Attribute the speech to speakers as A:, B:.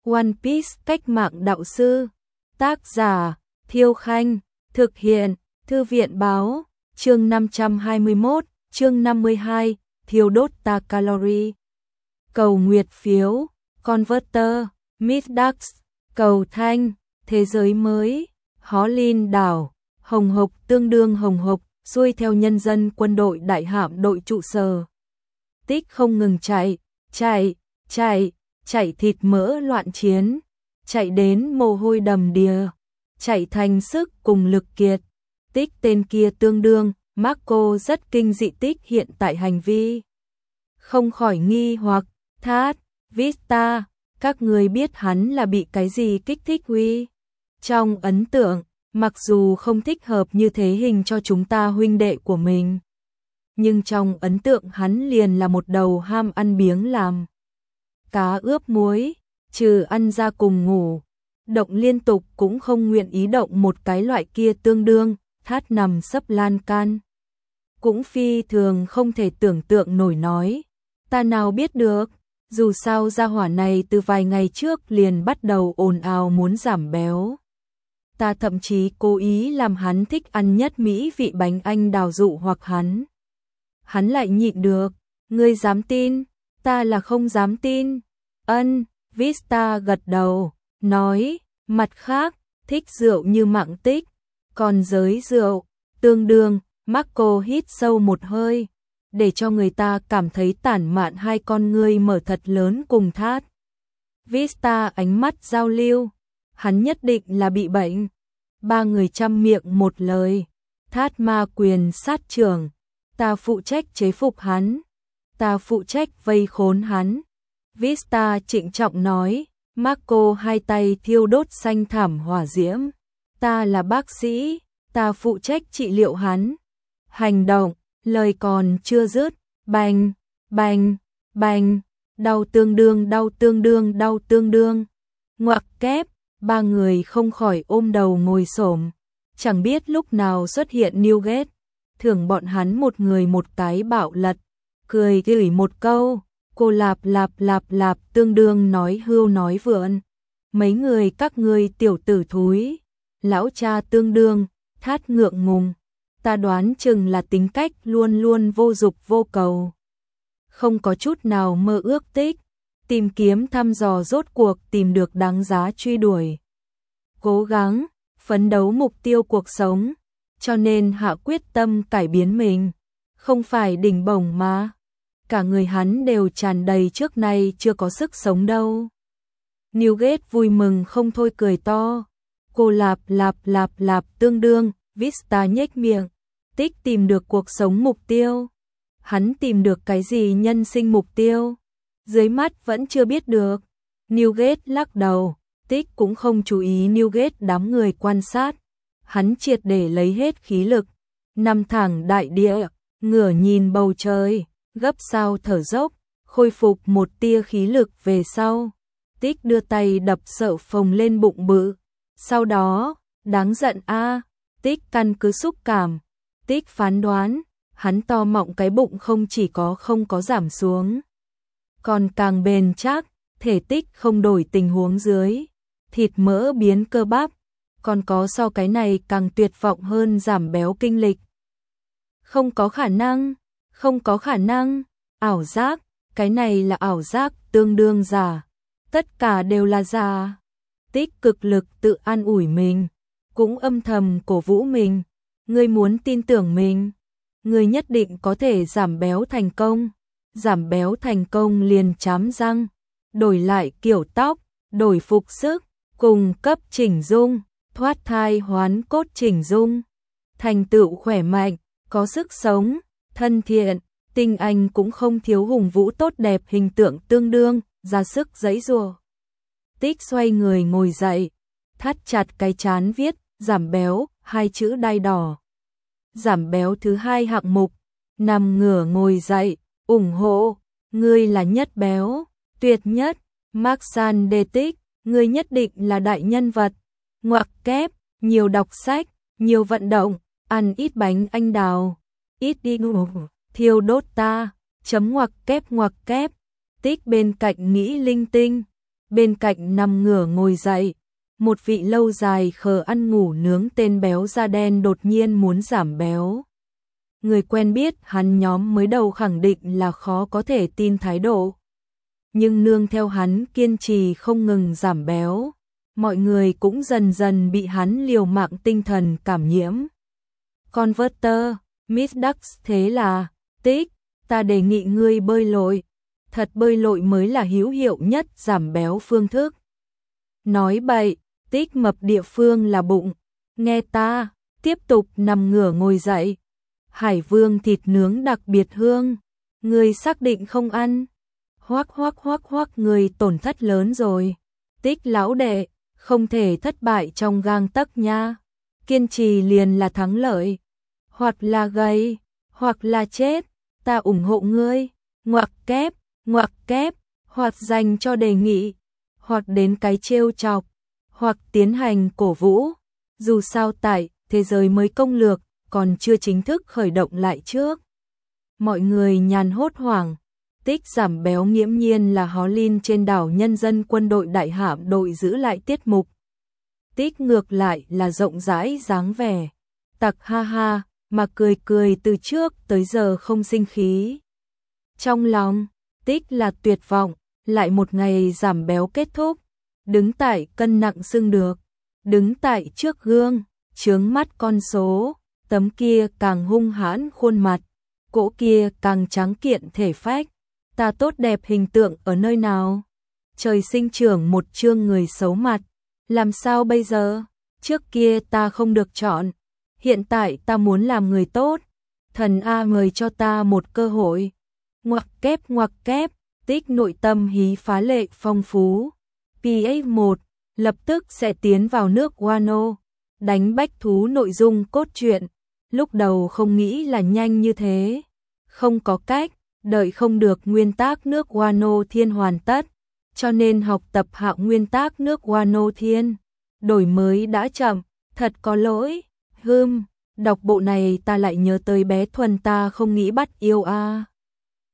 A: One Piece cách mạng đạo sư. Tác giả Thiêu Khanh. Thực hiện Thư viện Báo. Chương 521, chương 52, thiêu đốt ta calorie. Cầu nguyệt phiếu, Converter, Midax, cầu thanh, thế giới mới, Hó Linh đảo, hồng hộc tương đương hồng hộc, xuôi theo nhân dân quân đội đại hạm đội trụ sở. Tích không ngừng chạy thịt mỡ loạn chiến, chạy đến mồ hôi đầm đìa, chạy thành sức cùng lực kiệt. Tích tên kia tương đương, Marco rất kinh dị Tích hiện tại hành vi. Không khỏi nghi hoặc, Thát, Vista, các người biết hắn là bị cái gì kích thích huy? Trong ấn tượng, mặc dù không thích hợp như thế hình cho chúng ta huynh đệ của mình, nhưng trong ấn tượng hắn liền là một đầu ham ăn biếng làm. Cá ướp muối, trừ ăn ra cùng ngủ, động liên tục cũng không nguyện ý động một cái loại kia tương đương, Thát nằm sấp lan can. Cũng phi thường không thể tưởng tượng nổi nói. Ta nào biết được, dù sao gia hỏa này từ vài ngày trước liền bắt đầu ồn ào muốn giảm béo. Ta thậm chí cố ý làm hắn thích ăn nhất mỹ vị bánh anh đào dụ hoặc hắn. Hắn lại nhịn được, ngươi dám tin, ta là không dám tin. Vista gật đầu, nói, mặt khác, thích rượu như mạng Tích, còn giới rượu, tương đương, Marco hít sâu một hơi, để cho người ta cảm thấy tản mạn hai con ngươi mở thật lớn cùng Thát. Vista ánh mắt giao lưu, hắn nhất định là bị bệnh. Ba người chăm miệng một lời, Thát ma quyền sát trưởng, ta phụ trách chế phục hắn, ta phụ trách vây khốn hắn. Vista trịnh trọng nói, Marco hai tay thiêu đốt xanh thảm hỏa diễm, ta là bác sĩ, ta phụ trách trị liệu hắn. Hành động, lời còn chưa dứt, bành, bành, bành, đau tương đương. Ngoặc kép, ba người không khỏi ôm đầu ngồi xổm, chẳng biết lúc nào xuất hiện Newgate, thưởng bọn hắn một người một cái bạo lật, cười gửi một câu, cô lạp tương đương nói hưu nói vượn. Mấy người các ngươi tiểu tử thúi, lão cha tương đương, Thát ngượng ngùng. Ta đoán chừng là tính cách luôn luôn vô dục vô cầu, không có chút nào mơ ước Tích, tìm kiếm thăm dò rốt cuộc tìm được đáng giá truy đuổi. Cố gắng, phấn đấu mục tiêu cuộc sống, cho nên hạ quyết tâm cải biến mình, không phải đỉnh bổng mà. Cả người hắn đều tràn đầy trước nay chưa có sức sống đâu. Newgate vui mừng không thôi cười to, cô lạp tương đương, Vista nhếch miệng. Tích tìm được cuộc sống mục tiêu. Hắn tìm được cái gì nhân sinh mục tiêu? Dưới mắt vẫn chưa biết được. Newgate lắc đầu, Tích cũng không chú ý Newgate đám người quan sát. Hắn triệt để lấy hết khí lực, nằm thẳng đại địa, ngửa nhìn bầu trời, gấp sao thở dốc, khôi phục một tia khí lực về sau. Tích đưa tay đập sợ phồng lên bụng bự. Sau đó, đáng giận a, Tích căn cứ xúc cảm. Tích phán đoán, hắn to mọng cái bụng không chỉ không có giảm xuống, còn càng bền chắc, thể tích không đổi tình huống dưới, thịt mỡ biến cơ bắp, còn có so cái này càng tuyệt vọng hơn giảm béo kinh lịch. Không có khả năng, ảo giác, cái này là ảo giác tương đương giả, tất cả đều là giả. Tích cực lực tự an ủi mình, cũng âm thầm cổ vũ mình. Ngươi muốn tin tưởng mình, ngươi nhất định có thể giảm béo thành công. Giảm béo thành công liền chám răng, đổi lại kiểu tóc, đổi phục sức, cùng cấp chỉnh dung, thoát thai hoán cốt chỉnh dung. Thành tựu khỏe mạnh, có sức sống, thân thiện, tinh anh cũng không thiếu hùng vũ tốt đẹp hình tượng tương đương, ra sức giãy giụa. Tích xoay người ngồi dậy, thắt chặt cái trán viết, giảm béo, hai chữ đai đỏ. Giảm béo thứ hai hạng mục, nằm ngửa ngồi dậy, ủng hộ, ngươi là nhất béo, tuyệt nhất, Mark-san đề Tích, ngươi nhất định là đại nhân vật. Ngoặc kép, nhiều đọc sách, nhiều vận động, ăn ít bánh anh đào, ít đi ngủ, thiêu đốt ta, chấm ngoặc kép, Tích bên cạnh nghĩ linh tinh, bên cạnh nằm ngửa ngồi dậy. Một vị lâu dài khờ ăn ngủ nướng tên béo da đen đột nhiên muốn giảm béo. Người quen biết hắn nhóm mới đầu khẳng định là khó có thể tin thái độ. Nhưng nương theo hắn kiên trì không ngừng giảm béo, mọi người cũng dần dần bị hắn liều mạng tinh thần cảm nhiễm. Converter, Miss Ducks thế là, Tích, ta đề nghị ngươi bơi lội. Thật bơi lội mới là hữu hiệu nhất giảm béo phương thức. Nói bậy, Tích mập địa phương là bụng. Nghe ta, tiếp tục nằm ngửa ngồi dậy. Hải Vương thịt nướng đặc biệt hương. Ngươi xác định không ăn. Hoắc hoắc hoắc hoắc, người tổn thất lớn rồi. Tích lão đệ, không thể thất bại trong gang tấc nha. Kiên trì liền là thắng lợi. Hoặc là gầy, hoặc là chết, ta ủng hộ ngươi. Ngoặc kép, hoặc dành cho đề nghị, hoặc đến cái trêu chọc, hoặc tiến hành cổ vũ. Dù sao tại thế giới mới công lược, còn chưa chính thức khởi động lại trước. Mọi người nhàn hốt hoảng. Tích giảm béo nghiễm nhiên là hó linh trên đảo nhân dân quân đội đại hạm đội giữ lại tiết mục. Tích ngược lại là rộng rãi dáng vẻ. Tặc ha ha, mà cười cười từ trước tới giờ không sinh khí. Trong lòng, Tích là tuyệt vọng, lại một ngày giảm béo kết thúc. Đứng tại cân nặng xưng được, đứng tại trước gương, chướng mắt con số, tấm kia càng hung hãn khuôn mặt, cỗ kia càng trắng kiện thể phách. Ta tốt đẹp hình tượng ở nơi nào? Trời sinh trưởng một chương người xấu mặt. Làm sao bây giờ? Trước kia ta không được chọn. Hiện tại ta muốn làm người tốt. Thần A mời cho ta một cơ hội. Ngoặc kép, Tích nội tâm hí phá lệ phong phú. PX1 lập tức sẽ tiến vào nước Wano. Đánh bách thú nội dung cốt truyện. Lúc đầu không nghĩ là nhanh như thế. Không có cách. Đợi không được nguyên tác nước Wano Thiên hoàn tất, cho nên học tập hạ nguyên tác nước Wano Thiên. Đổi mới đã chậm, thật có lỗi. Đọc bộ này ta lại nhớ tới bé Thuần ta không nghĩ bắt yêu a.